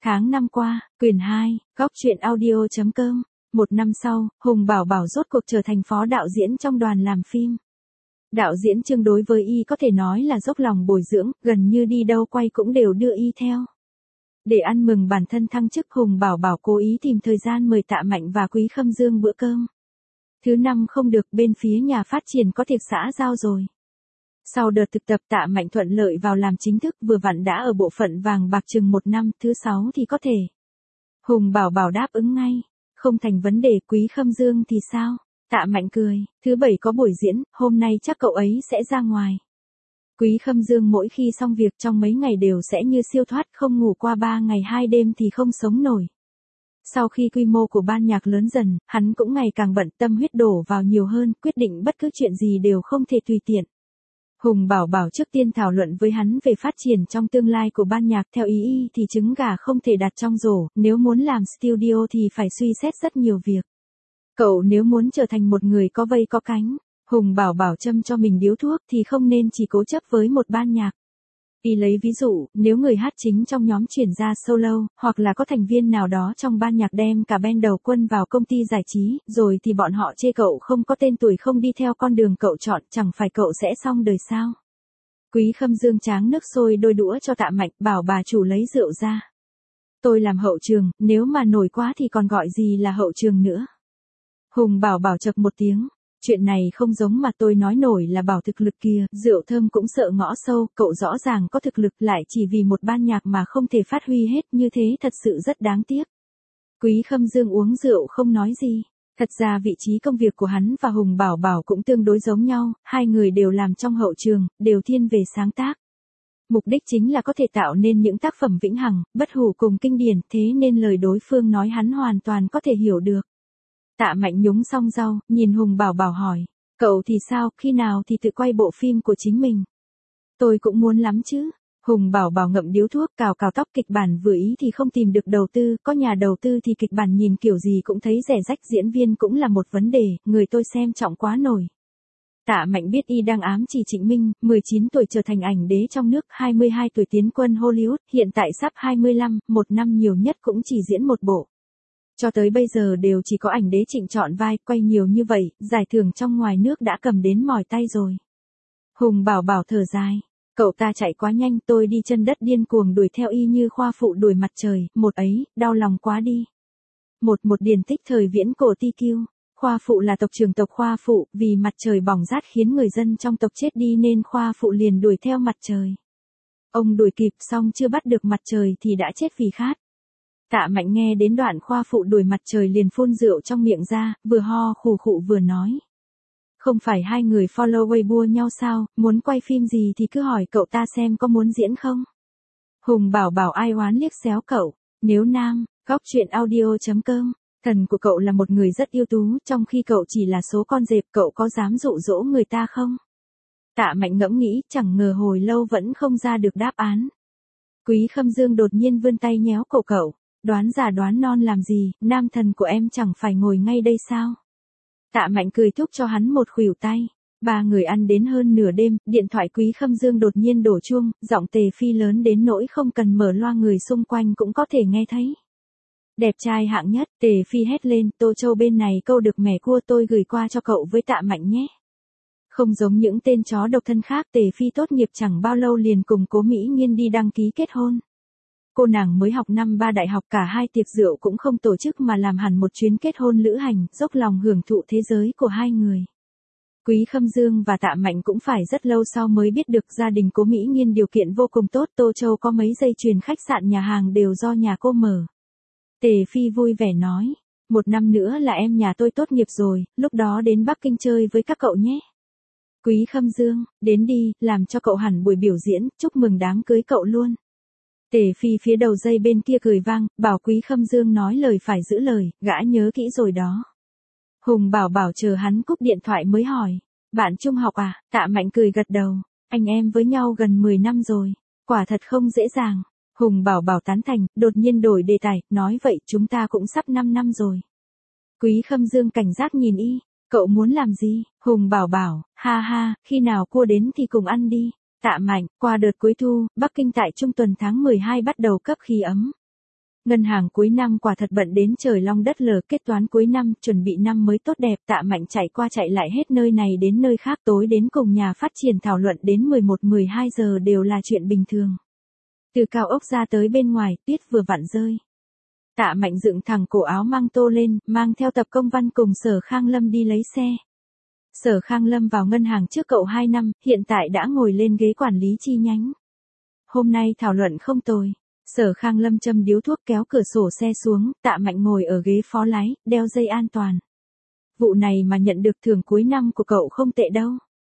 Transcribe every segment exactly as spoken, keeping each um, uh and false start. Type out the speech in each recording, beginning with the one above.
Tháng năm qua, quyển hai, góc truyện audio.com. Một năm sau, Hùng Bảo Bảo rốt cuộc trở thành phó đạo diễn trong đoàn làm phim. Đạo diễn Trương đối với y có thể nói là dốc lòng bồi dưỡng, gần như đi đâu quay cũng đều đưa y theo. Để ăn mừng bản thân thăng chức, Hùng Bảo Bảo cố ý tìm thời gian mời Tạ Mạnh và Quý Khâm Dương bữa cơm. Thứ năm không được, bên phía nhà phát triển có tiệc xã giao rồi. Sau đợt thực tập, Tạ Mạnh thuận lợi vào làm chính thức, vừa vặn đã ở bộ phận vàng bạc chừng một năm, thứ sáu thì có thể. Hùng Bảo Bảo đáp ứng ngay, không thành vấn đề. Quý Khâm Dương thì sao? Tạ Mạnh cười, thứ bảy có buổi diễn, hôm nay chắc cậu ấy sẽ ra ngoài. Quý Khâm Dương mỗi khi xong việc trong mấy ngày đều sẽ như siêu thoát, không ngủ qua ba ngày hai đêm thì không sống nổi. Sau khi quy mô của ban nhạc lớn dần, hắn cũng ngày càng bận, tâm huyết đổ vào nhiều hơn, quyết định bất cứ chuyện gì đều không thể tùy tiện. Hùng Bảo Bảo trước tiên thảo luận với hắn về phát triển trong tương lai của ban nhạc. Theo ý y thì trứng gà không thể đặt trong rổ, nếu muốn làm studio thì phải suy xét rất nhiều việc. Cậu nếu muốn trở thành một người có vây có cánh, Hùng Bảo Bảo châm cho mình điếu thuốc, thì không nên chỉ cố chấp với một ban nhạc. Y lấy ví dụ, nếu người hát chính trong nhóm chuyển ra solo, hoặc là có thành viên nào đó trong ban nhạc đem cả band đầu quân vào công ty giải trí, rồi thì bọn họ chê cậu không có tên tuổi, không đi theo con đường cậu chọn, chẳng phải cậu sẽ xong đời sao? Quý Khâm Dương tráng nước sôi đôi đũa cho Tạ Mạnh, bảo bà chủ lấy rượu ra. Tôi làm hậu trường, nếu mà nổi quá thì còn gọi gì là hậu trường nữa. Hùng Bảo Bảo chậc một tiếng. Chuyện này không giống mà tôi nói, nổi là bảo thực lực kia, rượu thơm cũng sợ ngõ sâu, cậu rõ ràng có thực lực lại chỉ vì một ban nhạc mà không thể phát huy hết, như thế thật sự rất đáng tiếc. Quý Khâm Dương uống rượu không nói gì. Thật ra vị trí công việc của hắn và Hùng Bảo Bảo cũng tương đối giống nhau, hai người đều làm trong hậu trường, đều thiên về sáng tác. Mục đích chính là có thể tạo nên những tác phẩm vĩnh hằng, bất hủ cùng kinh điển, thế nên lời đối phương nói hắn hoàn toàn có thể hiểu được. Tạ Mạnh nhúng xong rau, nhìn Hùng Bảo Bảo hỏi, cậu thì sao, khi nào thì tự quay bộ phim của chính mình? Tôi cũng muốn lắm chứ. Hùng Bảo Bảo ngậm điếu thuốc, cào cào tóc. Kịch bản vừa ý thì không tìm được đầu tư, có nhà đầu tư thì kịch bản nhìn kiểu gì cũng thấy rẻ rách, diễn viên cũng là một vấn đề, người tôi xem trọng quá nổi. Tạ Mạnh biết y đang ám chỉ Trịnh Minh, mười chín tuổi trở thành ảnh đế trong nước, hai mươi hai tuổi tiến quân Hollywood, hiện tại sắp hai mươi lăm, một năm nhiều nhất cũng chỉ diễn một bộ. Cho tới bây giờ đều chỉ có ảnh đế Trịnh chọn vai, quay nhiều như vậy, giải thưởng trong ngoài nước đã cầm đến mỏi tay rồi. Hùng Bảo Bảo thở dài, cậu ta chạy quá nhanh, tôi đi chân đất điên cuồng đuổi theo y như khoa phụ đuổi mặt trời, một ấy, đau lòng quá đi. Một một điển tích thời viễn cổ ti kiêu, khoa phụ là tộc trưởng tộc khoa phụ, vì mặt trời bỏng rát khiến người dân trong tộc chết đi nên khoa phụ liền đuổi theo mặt trời. Ông đuổi kịp xong chưa bắt được mặt trời thì đã chết vì khát. Tạ Mạnh nghe đến đoạn khoa phụ đuổi mặt trời liền phun rượu trong miệng ra, vừa ho khù khụ vừa nói. Không phải hai người follow Weibo nhau sao, muốn quay phim gì thì cứ hỏi cậu ta xem có muốn diễn không. Hùng Bảo Bảo ai oán liếc xéo cậu, nếu nam, góc truyện audio.com, thần của cậu là một người rất ưu tú, trong khi cậu chỉ là số con dẹp, cậu có dám dụ dỗ người ta không? Tạ Mạnh ngẫm nghĩ, chẳng ngờ hồi lâu vẫn không ra được đáp án. Quý Khâm Dương đột nhiên vươn tay nhéo cổ cậu. Đoán già đoán non làm gì, nam thần của em chẳng phải ngồi ngay đây sao? Tạ Mạnh cười thúc cho hắn một khuỷu tay. Ba người ăn đến hơn nửa đêm, điện thoại Quý Khâm Dương đột nhiên đổ chuông, giọng Tề Phi lớn đến nỗi không cần mở loa người xung quanh cũng có thể nghe thấy. Đẹp trai hạng nhất, Tề Phi hét lên, Tô Châu bên này câu được mẻ cua tôi gửi qua cho cậu với Tạ Mạnh nhé. Không giống những tên chó độc thân khác, Tề Phi tốt nghiệp chẳng bao lâu liền cùng Cố Mỹ Nghiên đi đăng ký kết hôn. Cô nàng mới học năm ba đại học, cả hai tiệc rượu cũng không tổ chức mà làm hẳn một chuyến kết hôn lữ hành, dốc lòng hưởng thụ thế giới của hai người. Quý Khâm Dương và Tạ Mạnh cũng phải rất lâu sau mới biết được gia đình Cố Mỹ Nghiên điều kiện vô cùng tốt, Tô Châu có mấy dây chuyền khách sạn nhà hàng đều do nhà cô mở. Tề Phi vui vẻ nói, một năm nữa là em nhà tôi tốt nghiệp rồi, lúc đó đến Bắc Kinh chơi với các cậu nhé. Quý Khâm Dương, đến đi, làm cho cậu hẳn buổi biểu diễn, chúc mừng đám cưới cậu luôn. Tề Phi phía đầu dây bên kia cười vang, bảo Quý Khâm Dương nói lời phải giữ lời, gã nhớ kỹ rồi đó. Hùng Bảo Bảo chờ hắn cúp điện thoại mới hỏi, bạn trung học à? Tạ Mạnh cười gật đầu, anh em với nhau gần mười năm rồi, quả thật không dễ dàng. Hùng Bảo Bảo tán thành, đột nhiên đổi đề tài, nói vậy chúng ta cũng sắp năm năm rồi. Quý Khâm Dương cảnh giác nhìn y, cậu muốn làm gì? Hùng Bảo Bảo, ha ha, khi nào cua đến thì cùng ăn đi. Tạ Mạnh, qua đợt cuối thu, Bắc Kinh tại trung tuần tháng mười hai bắt đầu cấp khí ấm. Ngân hàng cuối năm quả thật bận đến trời long đất lở, kết toán cuối năm, chuẩn bị năm mới tốt đẹp. Tạ Mạnh chạy qua chạy lại hết nơi này đến nơi khác, tối đến cùng nhà phát triển thảo luận đến mười một mười hai giờ đều là chuyện bình thường. Từ cao ốc ra tới bên ngoài, tuyết vừa vặn rơi. Tạ Mạnh dựng thẳng cổ áo mang tô lên, mang theo Tập Công Văn cùng Sở Khang Lâm đi lấy xe. Sở Khang Lâm vào ngân hàng trước cậu hai năm, hiện tại đã ngồi lên ghế quản lý chi nhánh. Hôm nay thảo luận không tồi. Sở Khang Lâm châm điếu thuốc kéo cửa sổ xe xuống, Tạ Mạnh ngồi ở ghế phó lái, đeo dây an toàn. Vụ này mà nhận được thưởng cuối năm của cậu không tệ đâu.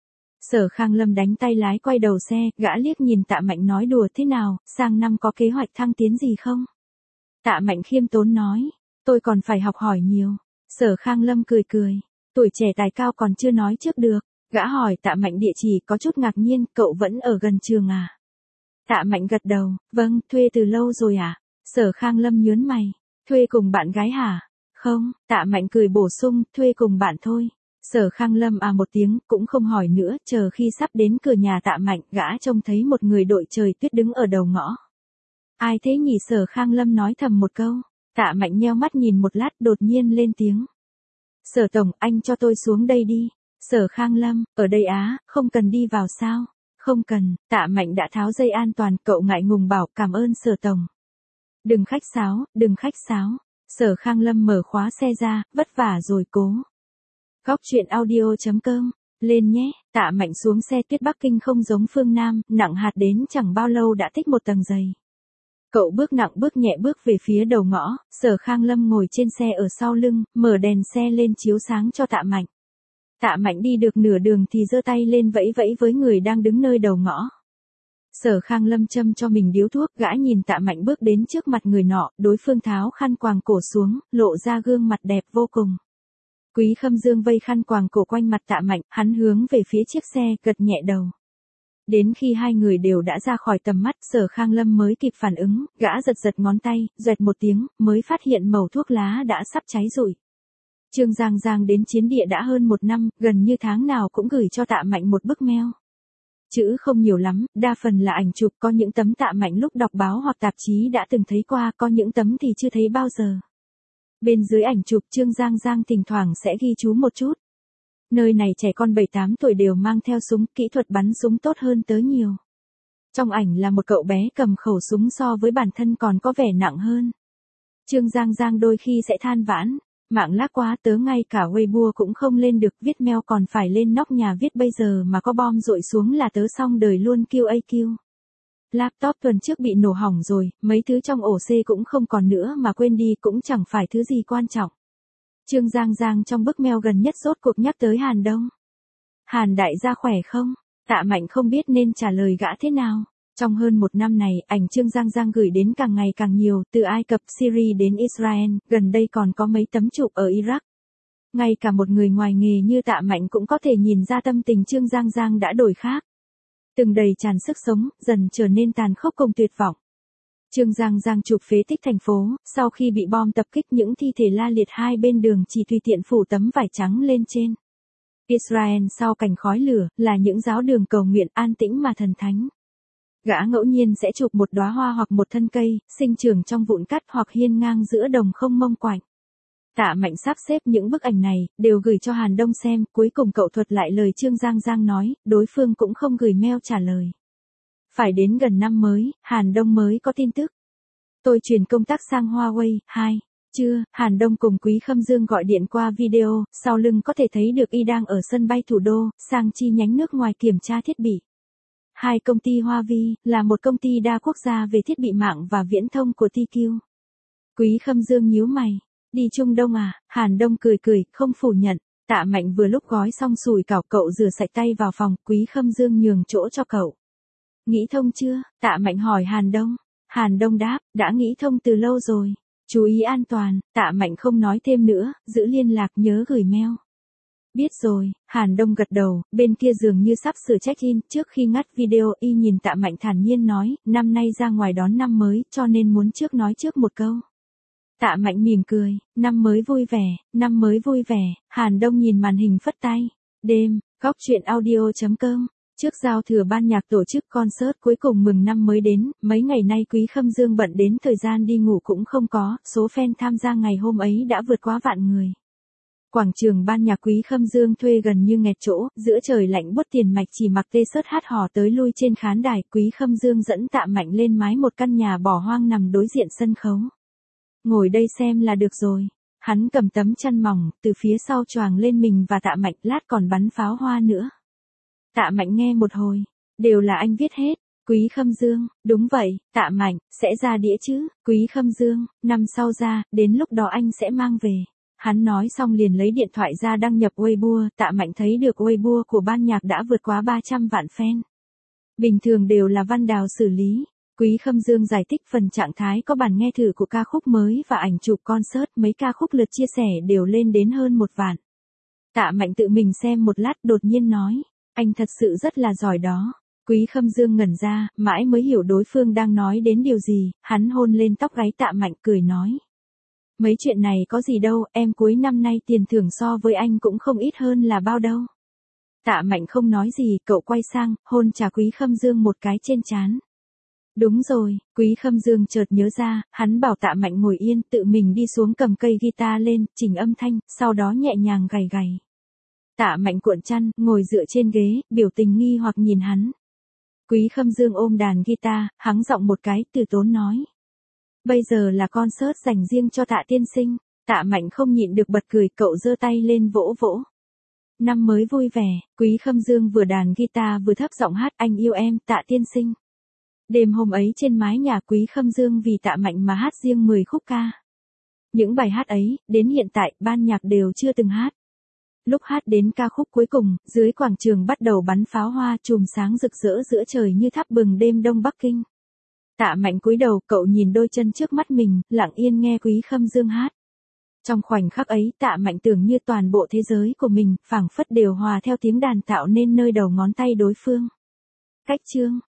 Sở Khang Lâm đánh tay lái quay đầu xe, gã liếc nhìn Tạ Mạnh nói đùa thế nào, sang năm có kế hoạch thăng tiến gì không? Tạ Mạnh khiêm tốn nói, tôi còn phải học hỏi nhiều. Sở Khang Lâm cười cười, tuổi trẻ tài cao còn chưa nói trước được. Gã hỏi Tạ Mạnh địa chỉ, có chút ngạc nhiên, cậu vẫn ở gần trường à? Tạ Mạnh gật đầu, vâng, thuê từ lâu rồi à? Sở Khang Lâm nhớn mày, thuê cùng bạn gái hả? Không, Tạ Mạnh cười bổ sung, thuê cùng bạn thôi. Sở Khang Lâm à một tiếng, cũng không hỏi nữa, chờ khi sắp đến cửa nhà Tạ Mạnh, gã trông thấy một người đội trời tuyết đứng ở đầu ngõ. Ai thế nhỉ? Sở Khang Lâm nói thầm một câu. Tạ Mạnh nheo mắt nhìn một lát, đột nhiên lên tiếng. Sở Tổng, anh cho tôi xuống đây đi. Sở Khang Lâm, ở đây á, không cần đi vào sao? Không cần. Tạ Mạnh đã tháo dây an toàn, cậu ngại ngùng bảo cảm ơn Sở Tổng. Đừng khách sáo, đừng khách sáo. Sở Khang Lâm mở khóa xe ra, vất vả rồi cố. Góc truyện audio chấm com, lên nhé. Tạ Mạnh xuống xe, tuyết Bắc Kinh không giống phương Nam, nặng hạt đến chẳng bao lâu đã tích một tầng dày. Cậu bước nặng bước nhẹ bước về phía đầu ngõ, Sở Khang Lâm ngồi trên xe ở sau lưng, mở đèn xe lên chiếu sáng cho Tạ Mạnh. Tạ Mạnh đi được nửa đường thì giơ tay lên vẫy vẫy với người đang đứng nơi đầu ngõ. Sở Khang Lâm châm cho mình điếu thuốc, gã nhìn Tạ Mạnh bước đến trước mặt người nọ, đối phương tháo khăn quàng cổ xuống, lộ ra gương mặt đẹp vô cùng. Quý Khâm Dương vây khăn quàng cổ quanh mặt Tạ Mạnh, hắn hướng về phía chiếc xe, gật nhẹ đầu. Đến khi hai người đều đã ra khỏi tầm mắt, Sở Khang Lâm mới kịp phản ứng, gã giật giật ngón tay, doẹt một tiếng, mới phát hiện mẩu thuốc lá đã sắp cháy rụi. Trương Giang Giang đến chiến địa đã hơn một năm, gần như tháng nào cũng gửi cho Tạ Mạnh một bức mail. Chữ không nhiều lắm, đa phần là ảnh chụp, có những tấm Tạ Mạnh lúc đọc báo hoặc tạp chí đã từng thấy qua, có những tấm thì chưa thấy bao giờ. Bên dưới ảnh chụp, Trương Giang Giang thỉnh thoảng sẽ ghi chú một chút. Nơi này trẻ con bảy tám tuổi đều mang theo súng, kỹ thuật bắn súng tốt hơn tớ nhiều. Trong ảnh là một cậu bé cầm khẩu súng so với bản thân còn có vẻ nặng hơn. Trương Giang Giang đôi khi sẽ than vãn, mạng lag quá, tớ ngay cả Weibo cũng không lên được, viết mail còn phải lên nóc nhà viết, bây giờ mà có bom dội xuống là tớ xong đời luôn. quy a quy. Laptop tuần trước bị nổ hỏng rồi, mấy thứ trong ổ C cũng không còn nữa mà quên đi, cũng chẳng phải thứ gì quan trọng. Trương Giang Giang trong bức mail gần nhất rốt cuộc nhắc tới Hàn Đông. Hàn đại gia khỏe không? Tạ Mạnh không biết nên trả lời gã thế nào. Trong hơn một năm này, ảnh Trương Giang Giang gửi đến càng ngày càng nhiều, từ Ai Cập, Syria đến Israel, gần đây còn có mấy tấm chụp ở Iraq. Ngay cả một người ngoài nghề như Tạ Mạnh cũng có thể nhìn ra tâm tình Trương Giang Giang đã đổi khác. Từng đầy tràn sức sống, dần trở nên tàn khốc cùng tuyệt vọng. Trương Giang Giang chụp phế tích thành phố, sau khi bị bom tập kích những thi thể la liệt hai bên đường chỉ tùy tiện phủ tấm vải trắng lên trên. Israel sau cảnh khói lửa, là những giáo đường cầu nguyện an tĩnh mà thần thánh. Gã ngẫu nhiên sẽ chụp một đóa hoa hoặc một thân cây, sinh trưởng trong vụn cát hoặc hiên ngang giữa đồng không mông quạnh. Tạ Mạnh sắp xếp những bức ảnh này, đều gửi cho Hàn Đông xem, cuối cùng cậu thuật lại lời Trương Giang Giang nói, đối phương cũng không gửi mail trả lời. Phải đến gần năm mới, Hàn Đông mới có tin tức. Tôi chuyển công tác sang Huawei, hai. Chưa, Hàn Đông cùng Quý Khâm Dương gọi điện qua video, sau lưng có thể thấy được y đang ở sân bay thủ đô, sang chi nhánh nước ngoài kiểm tra thiết bị. Hai công ty Huawei, là một công ty đa quốc gia về thiết bị mạng và viễn thông của tê quy. Quý Khâm Dương nhíu mày. Đi Trung Đông à? Hàn Đông cười cười, không phủ nhận. Tạ Mạnh vừa lúc gói xong sủi cảo, cậu rửa sạch tay vào phòng, Quý Khâm Dương nhường chỗ cho cậu. Nghĩ thông chưa? Tạ Mạnh hỏi Hàn Đông. Hàn Đông đáp, đã nghĩ thông từ lâu rồi. Chú ý an toàn. Tạ Mạnh không nói thêm nữa, giữ liên lạc, nhớ gửi mail. Biết rồi. Hàn Đông gật đầu, bên kia dường như sắp sửa check-in, trước khi ngắt video y nhìn Tạ Mạnh thản nhiên nói, năm nay ra ngoài đón năm mới, cho nên muốn trước nói trước một câu. Tạ Mạnh mỉm cười, năm mới vui vẻ, năm mới vui vẻ. Hàn Đông nhìn màn hình phất tay. Đêm, góc truyện audio chấm com Trước giao thừa ban nhạc tổ chức concert cuối cùng mừng năm mới đến, mấy ngày nay Quý Khâm Dương bận đến thời gian đi ngủ cũng không có, số fan tham gia ngày hôm ấy đã vượt quá vạn người. Quảng trường ban nhạc Quý Khâm Dương thuê gần như nghẹt chỗ, giữa trời lạnh buốt Tiền Mạch chỉ mặc t-shirt hát hò tới lui trên khán đài, Quý Khâm Dương dẫn Tạ Mạnh lên mái một căn nhà bỏ hoang nằm đối diện sân khấu. Ngồi đây xem là được rồi. Hắn cầm tấm chăn mỏng, từ phía sau choàng lên mình và Tạ Mạnh, lát còn bắn pháo hoa nữa. Tạ Mạnh nghe một hồi, đều là anh viết hết. Quý Khâm Dương, đúng vậy, Tạ Mạnh, sẽ ra đĩa chứ, Quý Khâm Dương, năm sau ra, đến lúc đó anh sẽ mang về. Hắn nói xong liền lấy điện thoại ra đăng nhập Weibo, Tạ Mạnh thấy được Weibo của ban nhạc đã vượt quá ba trăm vạn fan. Bình thường đều là Văn Đào xử lý. Quý Khâm Dương giải thích phần trạng thái có bản nghe thử của ca khúc mới và ảnh chụp concert, mấy ca khúc lượt chia sẻ đều lên đến hơn một vạn. Tạ Mạnh tự mình xem một lát đột nhiên nói, anh thật sự rất là giỏi đó. Quý Khâm Dương ngẩn ra, mãi mới hiểu đối phương đang nói đến điều gì, hắn hôn lên tóc gáy Tạ Mạnh cười nói. Mấy chuyện này có gì đâu, em cuối năm nay tiền thưởng so với anh cũng không ít hơn là bao đâu. Tạ Mạnh không nói gì, cậu quay sang, hôn chà Quý Khâm Dương một cái trên trán. Đúng rồi, Quý Khâm Dương chợt nhớ ra, hắn bảo Tạ Mạnh ngồi yên, tự mình đi xuống cầm cây guitar lên, chỉnh âm thanh, sau đó nhẹ nhàng gảy gảy. Tạ Mạnh cuộn chăn, ngồi dựa trên ghế, biểu tình nghi hoặc nhìn hắn. Quý Khâm Dương ôm đàn guitar, hắng giọng một cái, từ tốn nói. Bây giờ là concert dành riêng cho Tạ tiên sinh. Tạ Mạnh không nhịn được bật cười, cậu giơ tay lên vỗ vỗ. Năm mới vui vẻ, Quý Khâm Dương vừa đàn guitar vừa thấp giọng hát anh yêu em, Tạ tiên sinh. Đêm hôm ấy trên mái nhà Quý Khâm Dương vì Tạ Mạnh mà hát riêng mười khúc ca. Những bài hát ấy, đến hiện tại, ban nhạc đều chưa từng hát. Lúc hát đến ca khúc cuối cùng, dưới quảng trường bắt đầu bắn pháo hoa chùm sáng rực rỡ giữa trời như thắp bừng đêm đông Bắc Kinh. Tạ Mạnh cúi đầu, cậu nhìn đôi chân trước mắt mình, lặng yên nghe Quý Khâm Dương hát. Trong khoảnh khắc ấy, Tạ Mạnh tưởng như toàn bộ thế giới của mình, phảng phất đều hòa theo tiếng đàn tạo nên nơi đầu ngón tay đối phương. Cách chương